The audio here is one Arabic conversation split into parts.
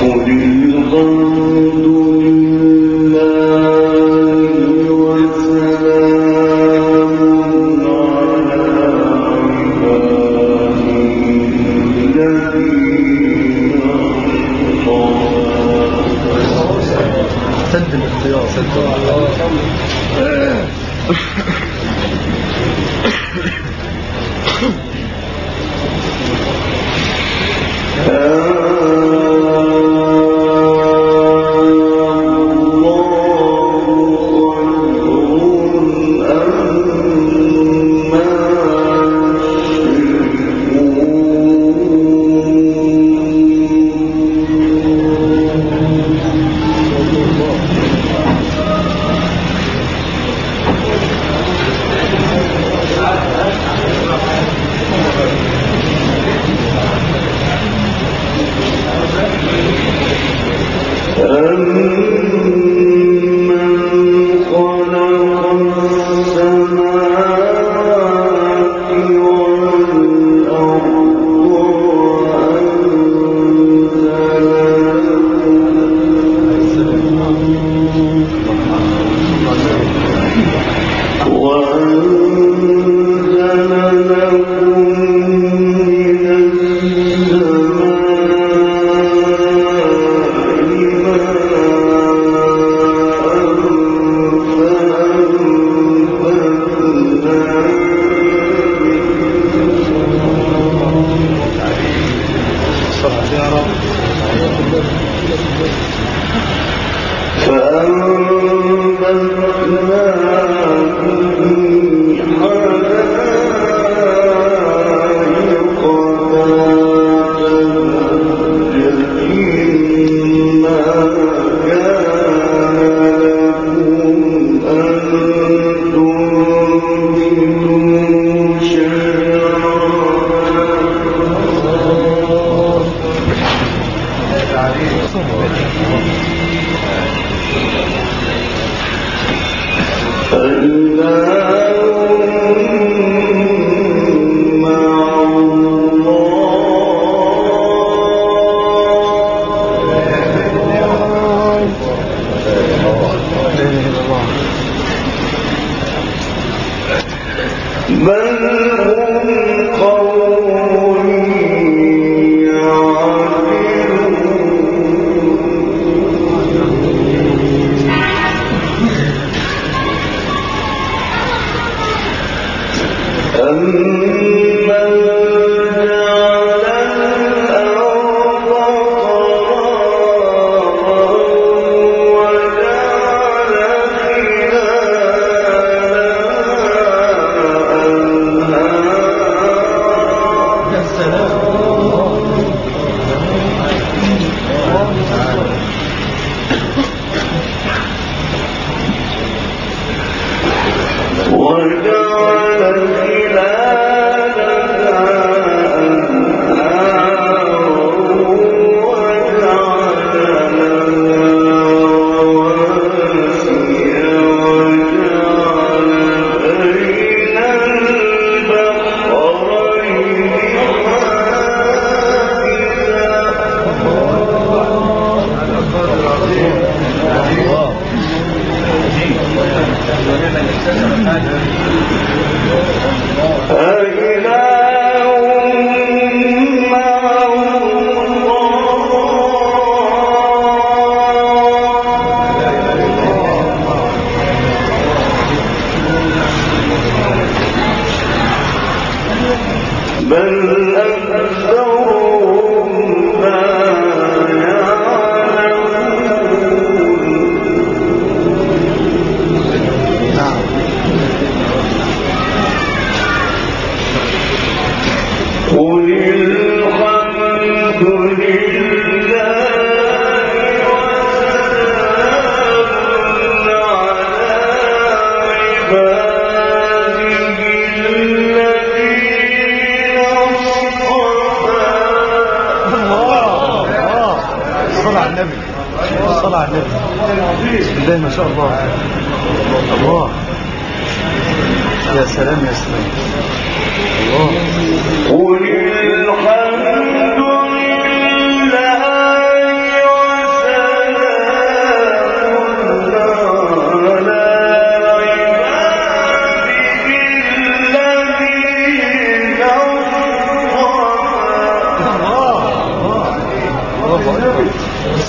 قل الحمد لله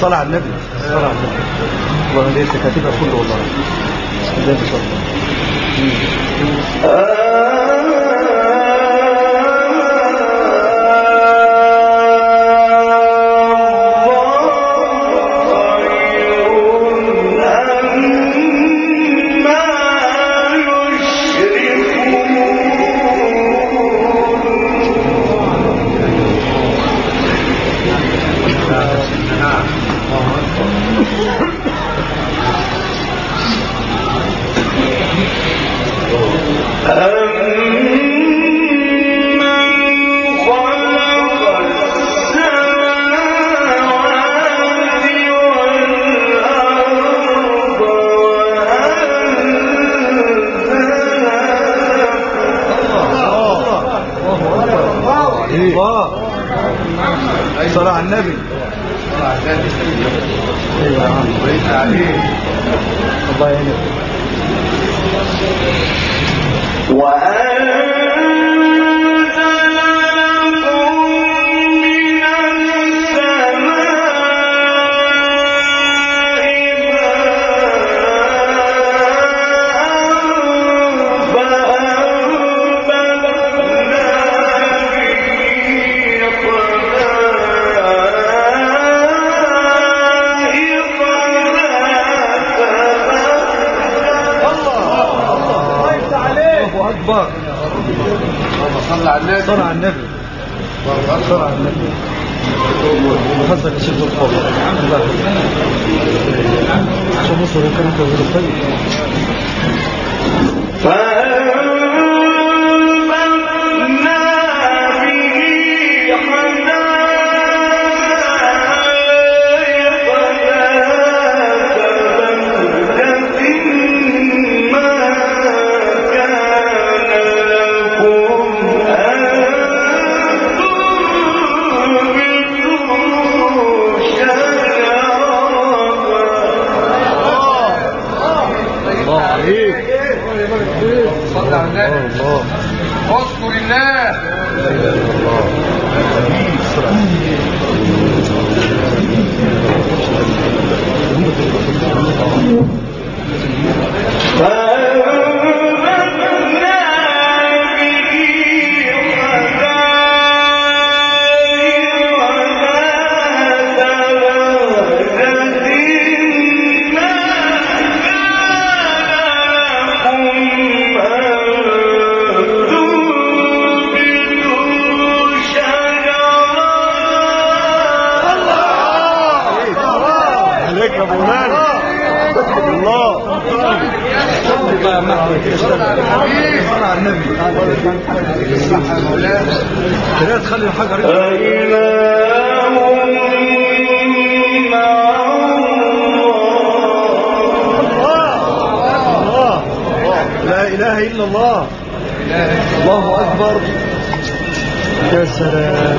الصلاة على النبي. الصلاة على النبي. والله ليس كاتبها كله والله. ازاي بصلاة صلاة على النبي. الله يعينك. أكبر. صلى على النبي. صلى على النبي. صلى على النبي. حظك الشيخ الفاضل. الله يحفظك. عشان مصر كانت تزور الطيب. صلى على النبي. اذكر الله. لا اله الا الله. لا تخلي الحجر لا اله الا الله. الله اكبر. يا سلام.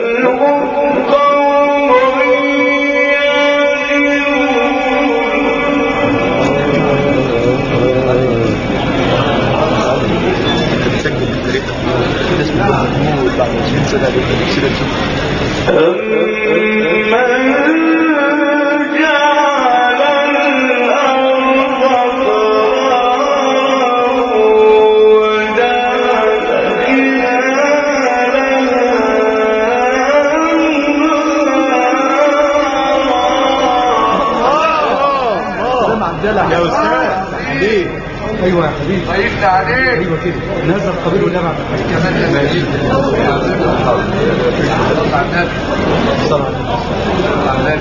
يا أستاذ حبيب. أيوة يا حبيبي. ضيفنا عليك. أيوة كده. نزل قبيل ولا بعد الحاجة. كمان ماشي. صلى على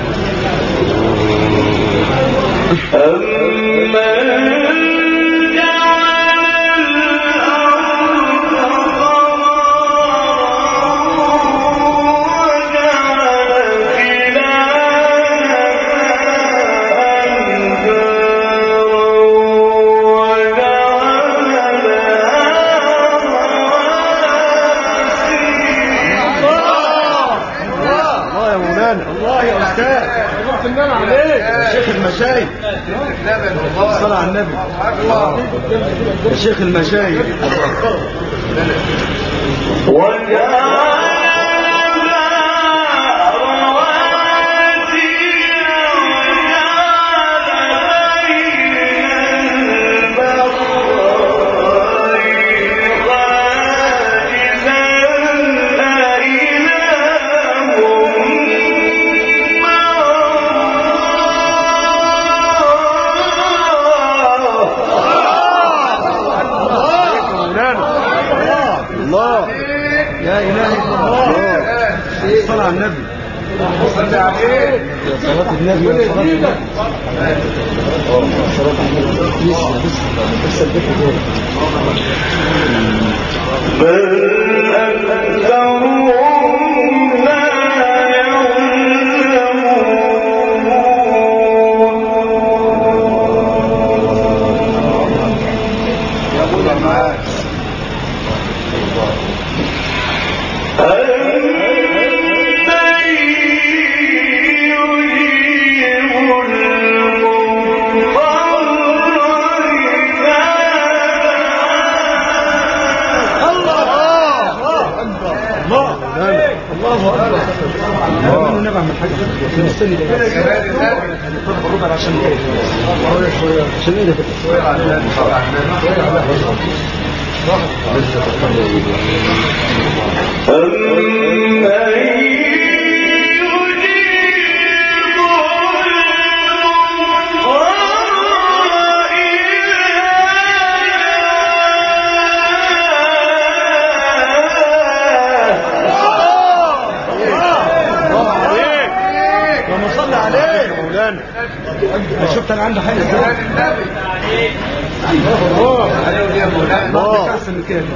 النبي. الله يا أستاذ. النبي عليك يا شيخ المشايخ. صلى على النبي. يا شيخ المشايخ. وجعل رواسي صلى على النبي. صل عليه. صلاة النبي يا صلاة النبي. صلاة النبي. لسه الذكر دول. بل أكثرهم لا يعلمون. يا ابو جماعه مستني ده الربع عشان ايه عشان ايه ده شويه على النبي صلى على شفت انا عندي حاجه الله الله احسن من كده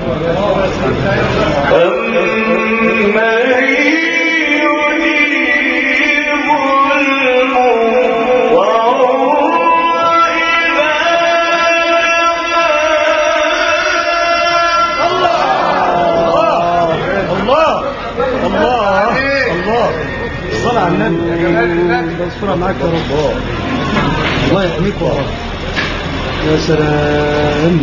الصلاة على النبي يا جمال النبي الصلاة معاك يا رب الله يحميك وراك يا سلام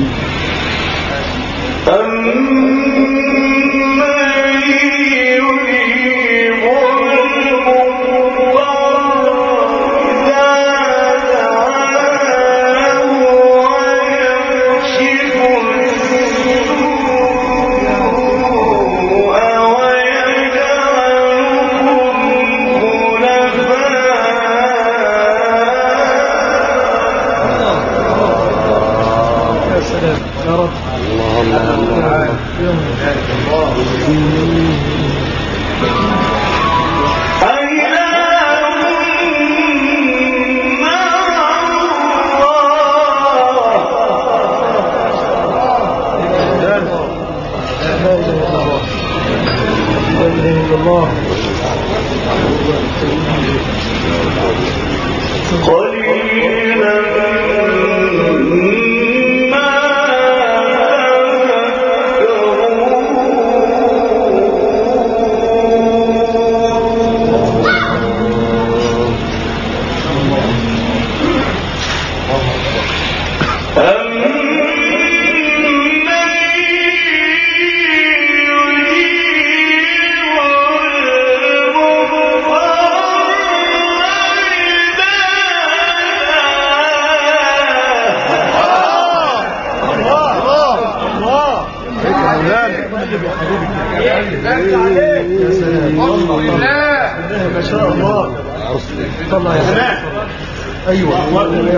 ما شاء الله طلع يا سلام ايوه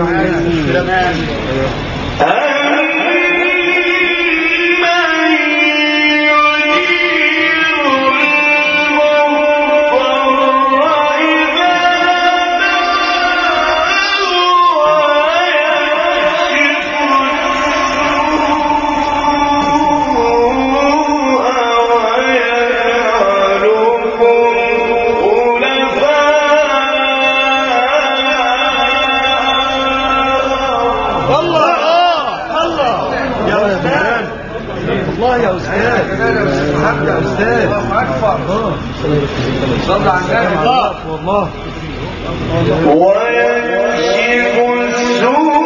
الله يا أستاذ يا أستاذ الله أكبر صلى على النبي والله ويكشف السوء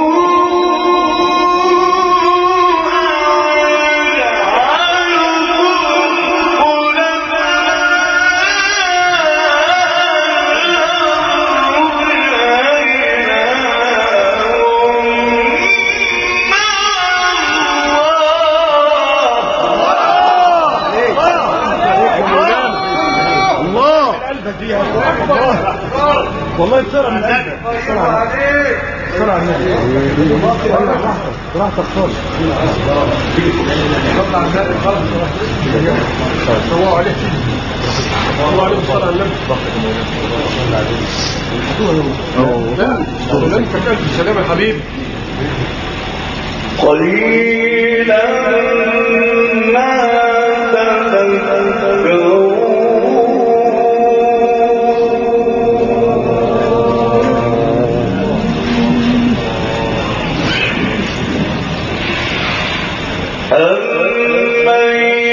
والله يتسرع من قلبك صلى على النبي. براحتك خالص. صلى على النبي خالص. صلوا عليه. صلوا عليه صلى على النبي. لا انت كانت السلام يا حبيبي. قليلا ما تذكرون أمن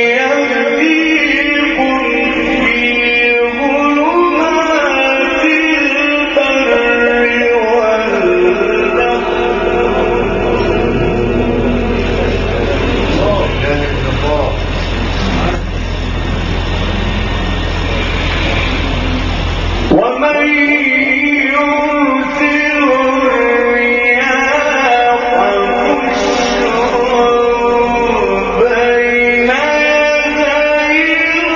يهديكم في ظلمات البر والبحر ومن يرسل الرياح بشرا بين يدي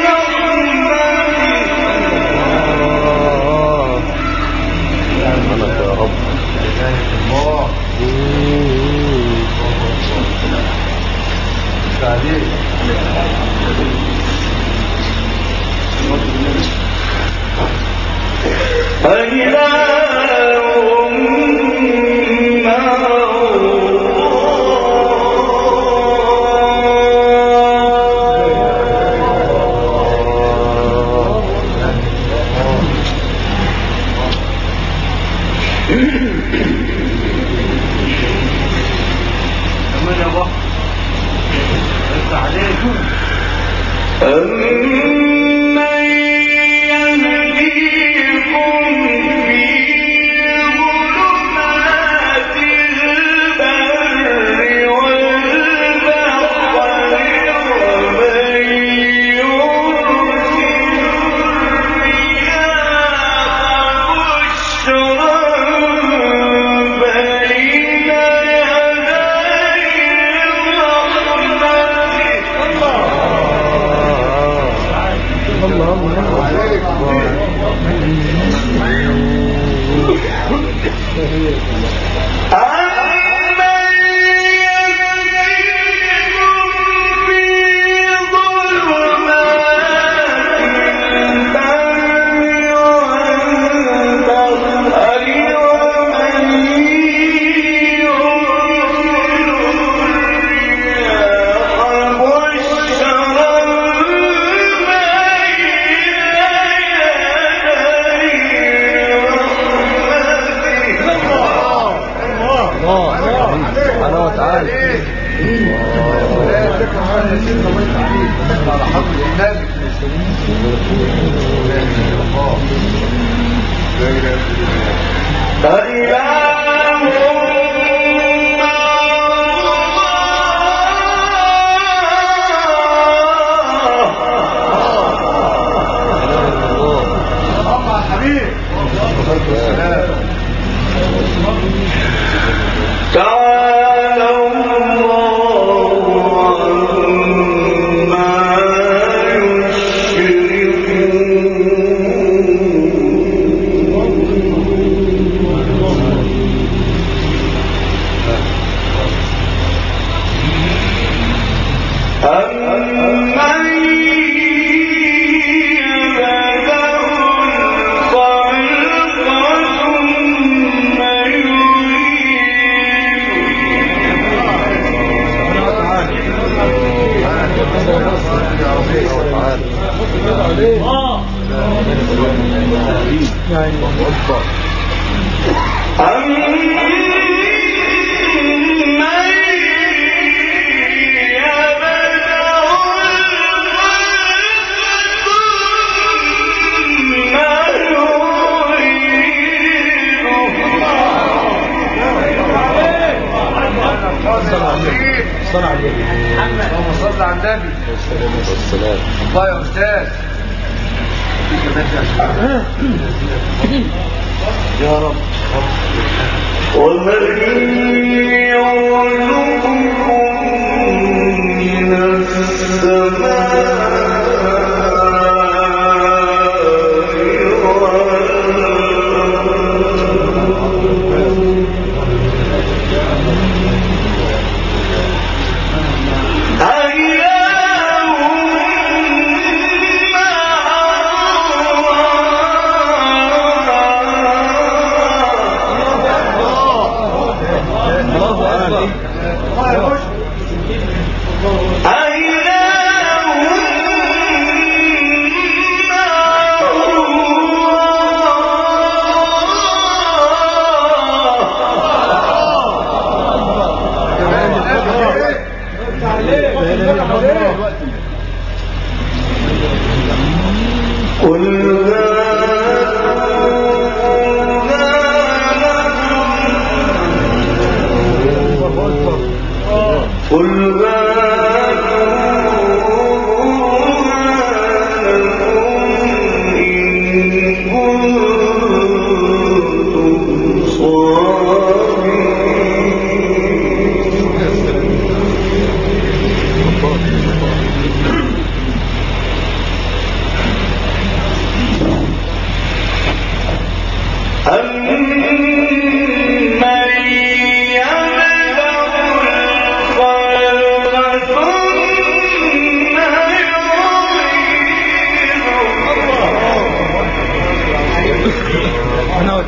رحمته يا رب.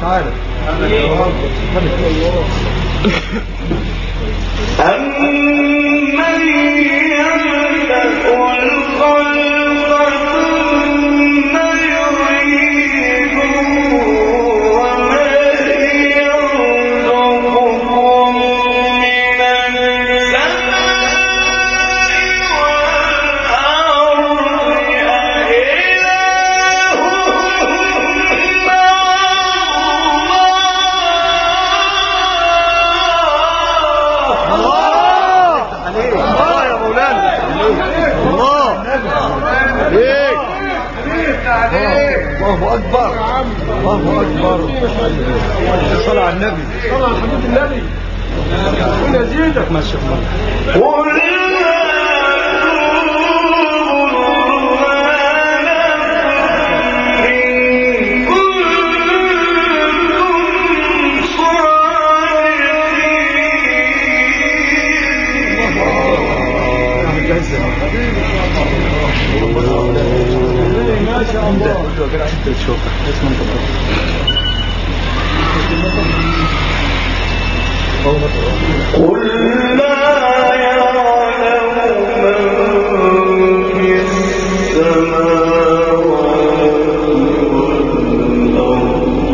عارف أمن يملك الخلق ثم يعيد ومن يرزقكم من السماء والأرض أإله مع الله يا مولانا الله عليك الله أكبر الله أكبر صلى على النبي صلى على حبيب النبي ربنا يزيدك ما شاء الله قل ما شاء الله قل لا يعلم من في السماوات والأرض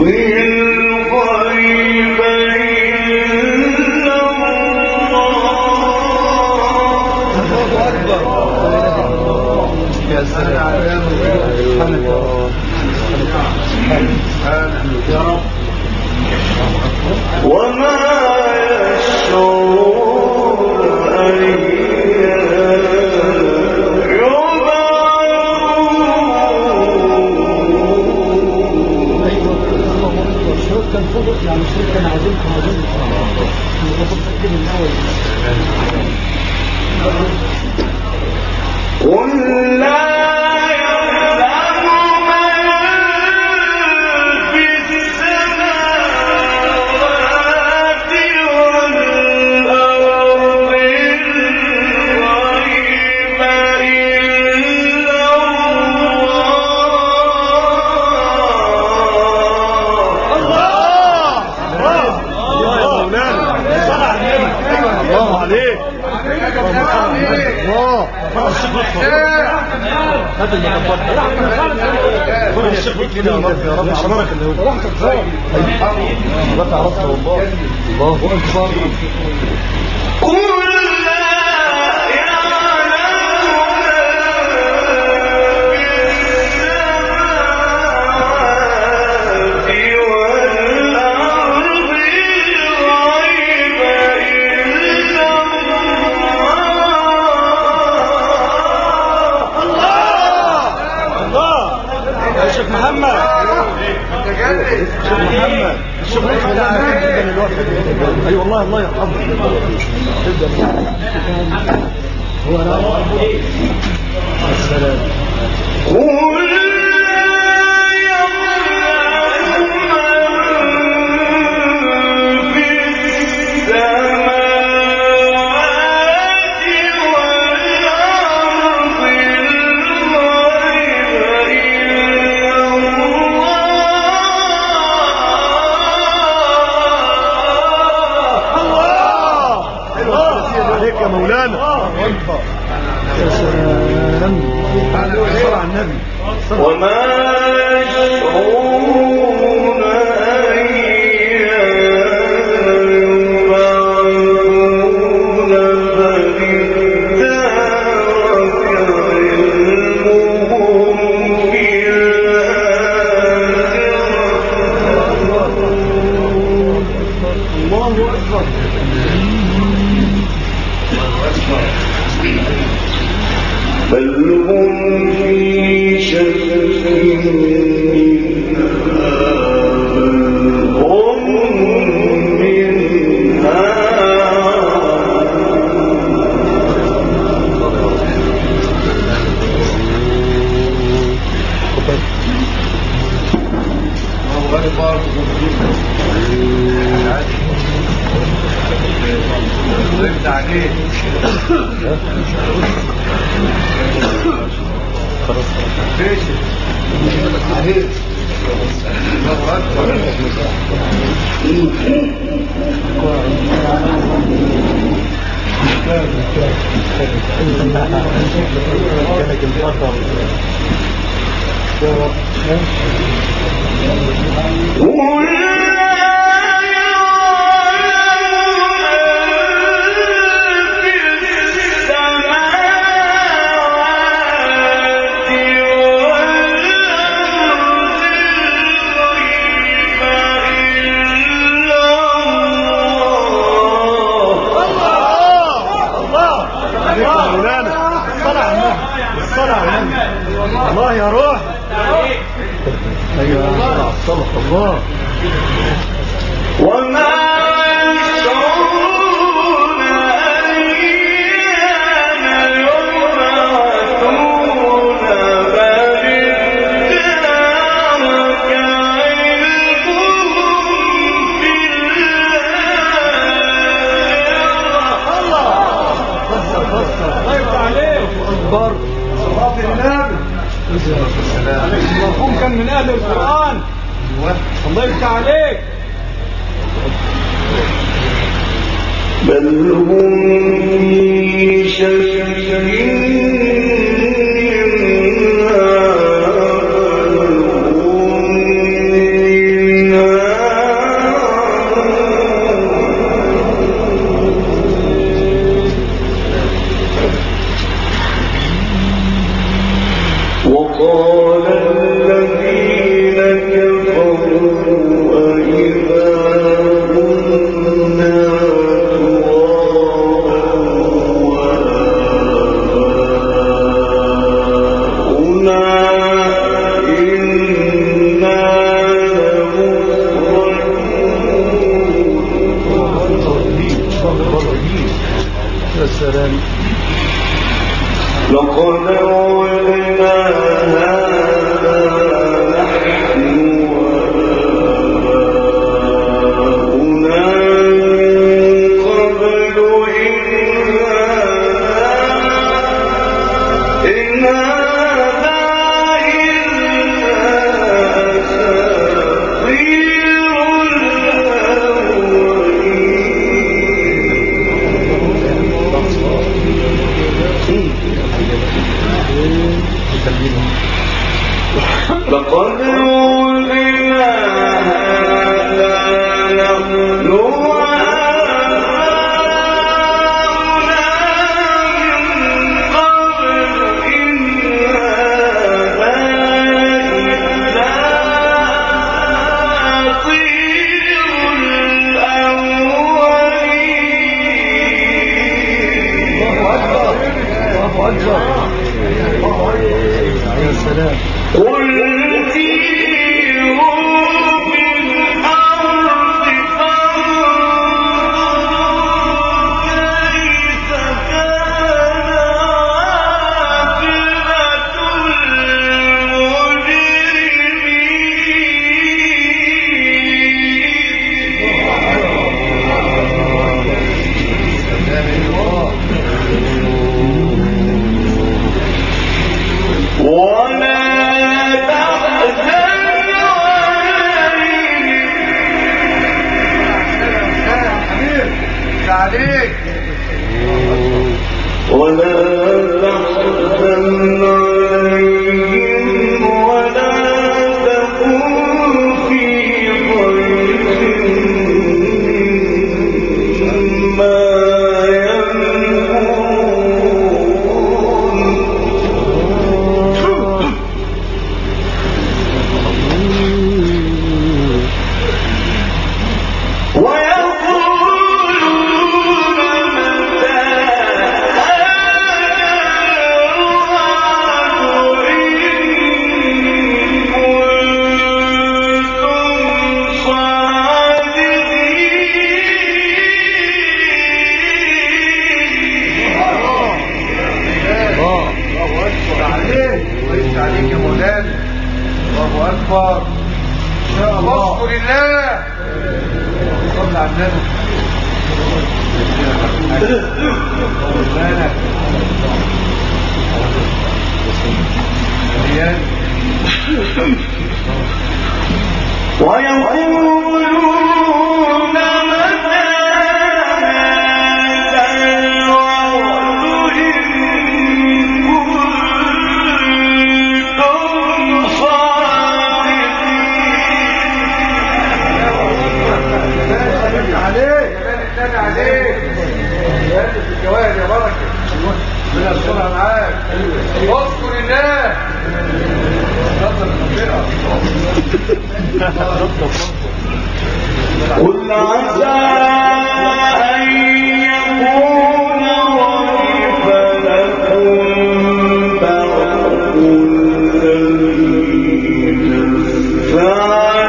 الغيب إلا الله. يا سلام سبحانك يا رب وما يشعرون أيان الشروط كان فوق يعني الشروط كان عظيم قل لا يعلم من في السماوات والأرض الغيب إلا الله عليك الله هذا المتفضل كل الشيخ كده يا رب يا رب حضرتك اللي هو لا تعرفه والله الله اكبر قل لا يعلم الشيخ محمد الشيخ محمد اي والله الله يرحمه هو انا السلام قل عليك يا مولانا يا سلام صلى على النبي وما يشعرون أيان يبعثون فإدارك علمهم في الله أكبر بل هم في شك منها بل هم منها خلاص الله يا روح. ايوه صدق الله. وما يشعرون أيان يبعثون بل ادارك علمهم في الله الله يفتح عليك. اكبر صلاة النبي. المرحوم كان من اهل القرآن. الله يفتح عليك. بل هم في شك وقال الذين كفروا أإذا كنا ترابا وآباؤنا إنا لمخرجون. يا سلام. لقد وعدنا هذا نحن وآباؤنا من قبل إن هذا إلا أساطير لقد أوحينا هذا نحن وآباؤنا من قبل إن هذا إلا أساطير الأولين. الله أكبر. يا سلام. قل سيروا في الأرض فانظروا كيف كان عاقبة المجرمين. ولا تحزن عليهم ولا تحزن عليهم ولا تكن في ضيق مما ويقولون متى هذا الوعد إن كنتم قل عسى أن يكون ردف لكم بعض الذي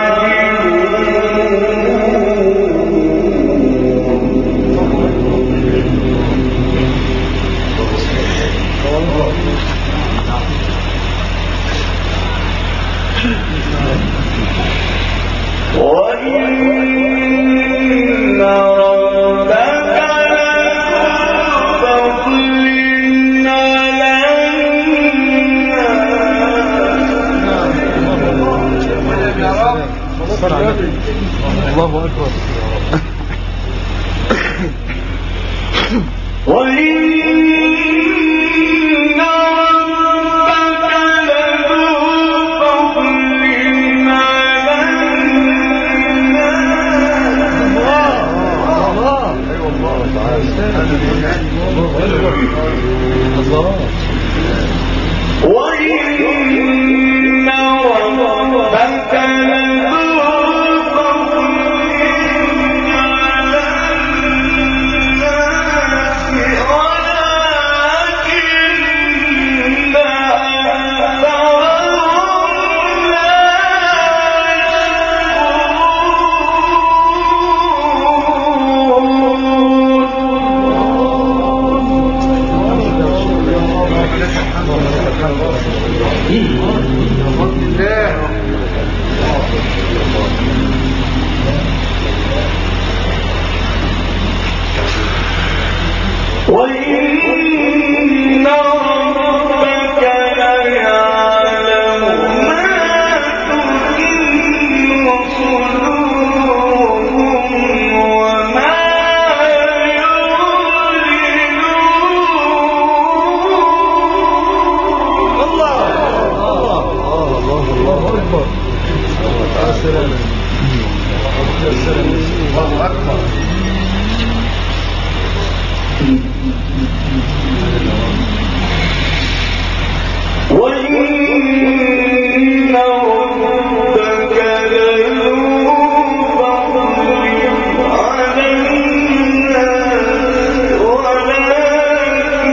وإن ربك لفضل على الله أكبر. وإن ربك لذو فضل على وإن ربك لذو وإن ربك ليعلم ما تكن صدورهم وما يعلنون. الله أكبر. الله أكبر. وإن ربك لذو فضل على الناس ولكن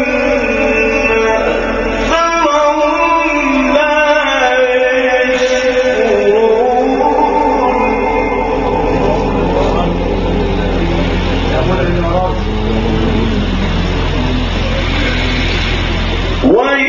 أكثرهم لا يشكرون.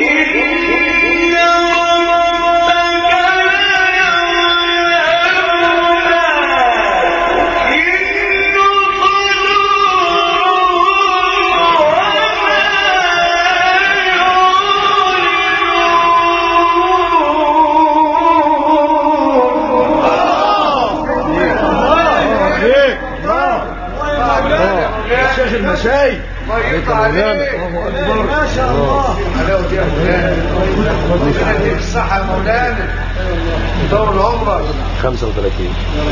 المشايخ الله يرضى عليك. ما شاء الله. حلاوه يا مولانا. ربنا يديك الصحه يا مولانا. طول عمرك. 35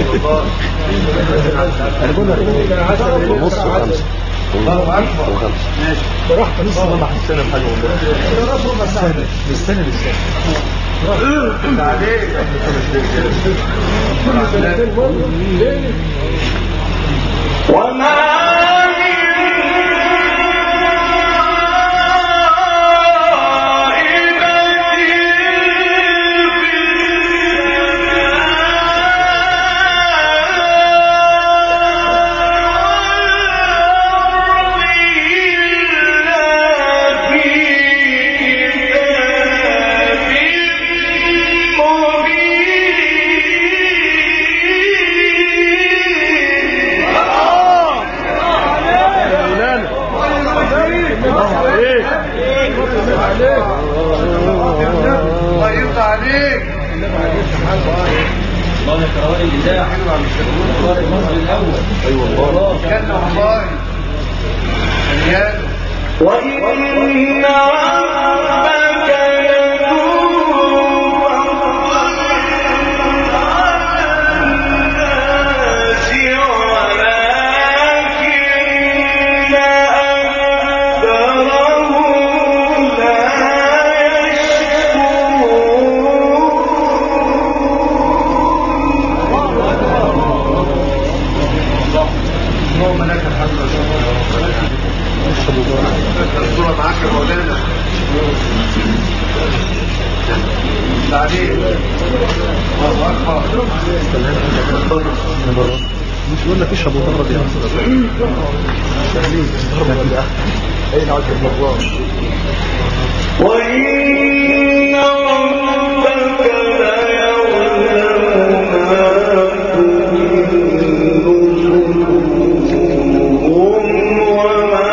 انا بقول لك ونص وخمسه. الله اكبر. ماشي. رحت نص ما حسنا بحاجه والله. بالسنه عليك. وما الله يرضى عليك. الله يكرمك الإذاعة حلوة عم الشباب المصري الأول. أيوة والله كان والله وإن ربك لذو فضل على الناس ولكن أكثرهم لا يشكرون. مش بقول لك اشرب وتبرد يا اين عاد المرات وإن ربك ليعلم ما تكن صدورهم وما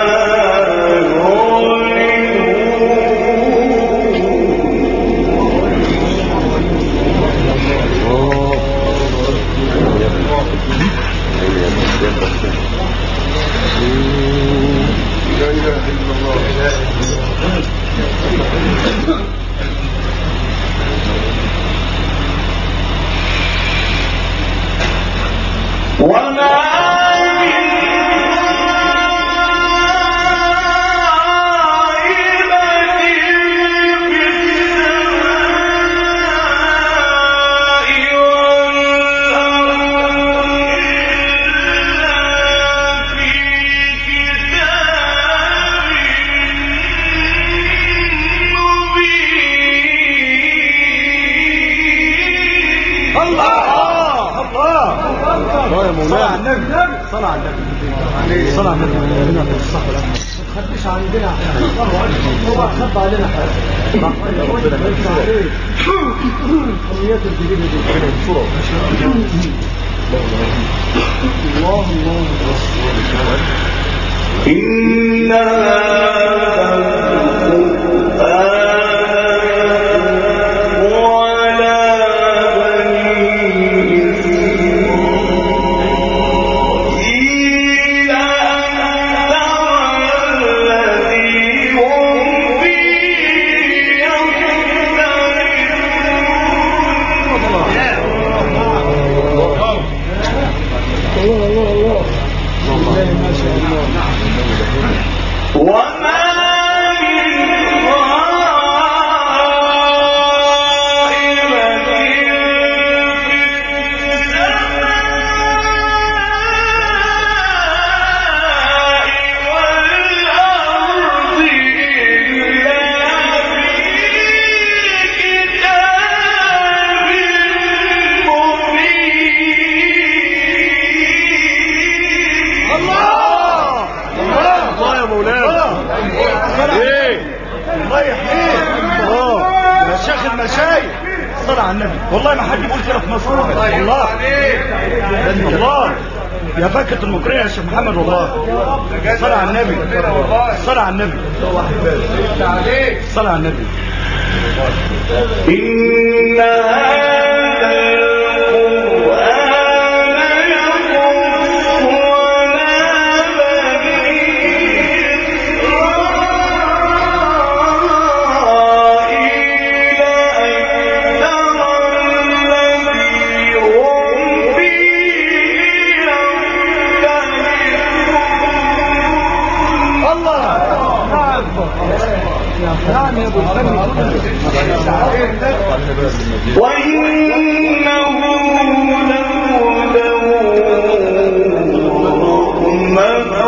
صلى على النبي هنا في الصح ولا ما تخبيش عندنا هو خب علينا حاجه قضيات الجديده دي بسرعه الله الله إن والله ما حد يقول كده في مصر والله والله يا فكة المقرية يا شيخ محمد والله صلى على النبي صلى على النبي صلى على النبي إن هذا القرآن يقص وإنه لهدى ورحمة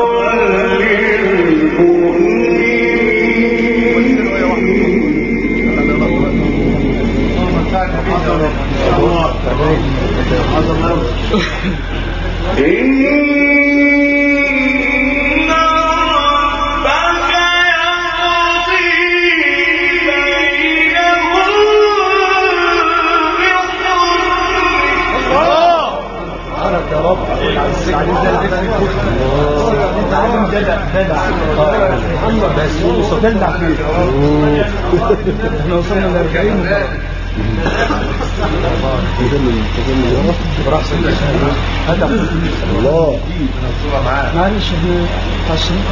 دلع فيه احنا وصلنا ل 40 الله معلش احنا عشان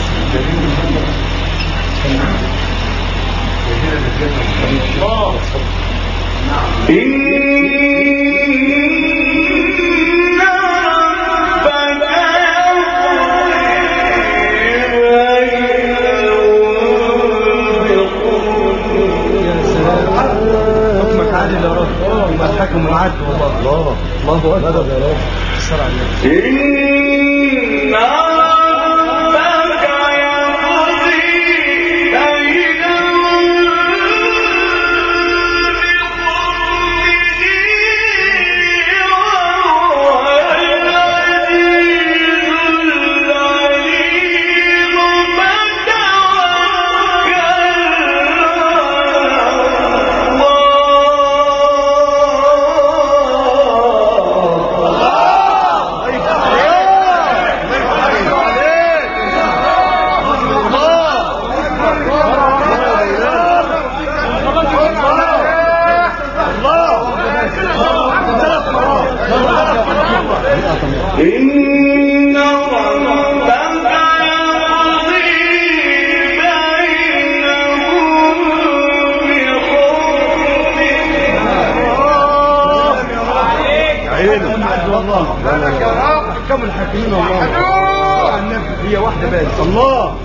الحكم العدل والله الله اكبر يا رب الصلاه على النبي إن ربك يقضي بينهم الله كم الحاكمين الله النبي هي واحدة بس الله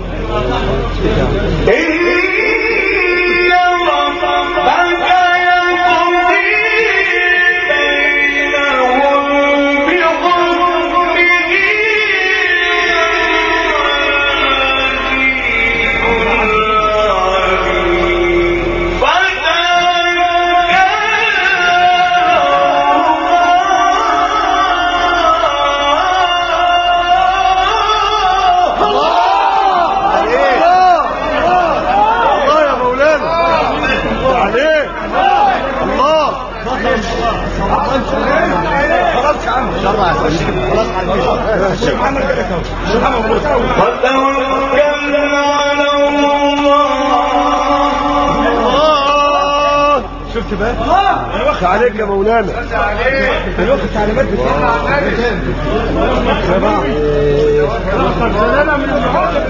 شفت بقى؟ الوقت عليك يا مولانا. الوقت تعليمات بتاعنا سلامة من المحاضرة.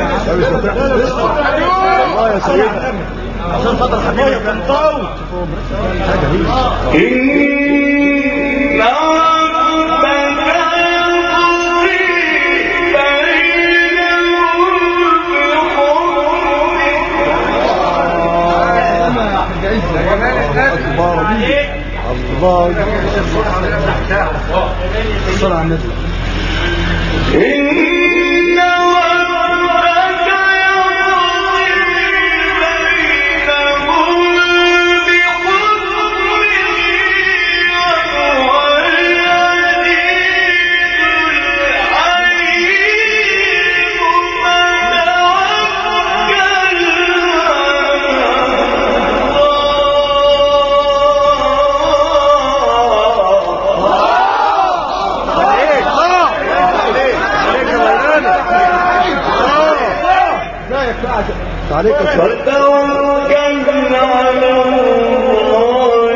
الله يا سيدنا عشان خاطر حبيبي كان طاوط. الله صلى على النبي. عليك فتوكلنا على الله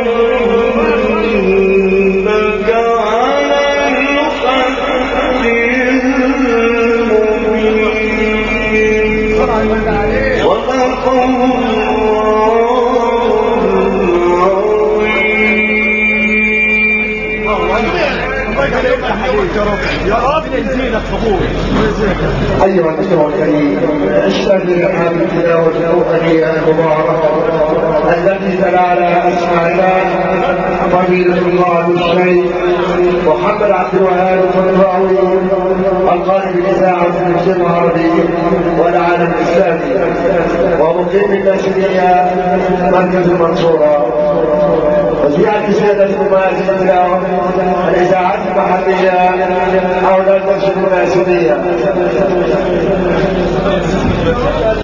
إنك على الحق المبين صدق يا رب يزيدك فخور. أيها الأخوة الكريم، اشتد لهذه التلاوة الروحية المباركة التي تلالى أسماء فضيلة الله الشيخ محمد عبد الوهاب الطنطاوي القائم بإذاعة المسلم العربي والعالم الإسلامي ومقيم الناشئية مركز المنصورة وزيادة سيادة الممازين له الإذاعات المحلية حول المسجد الناشئية.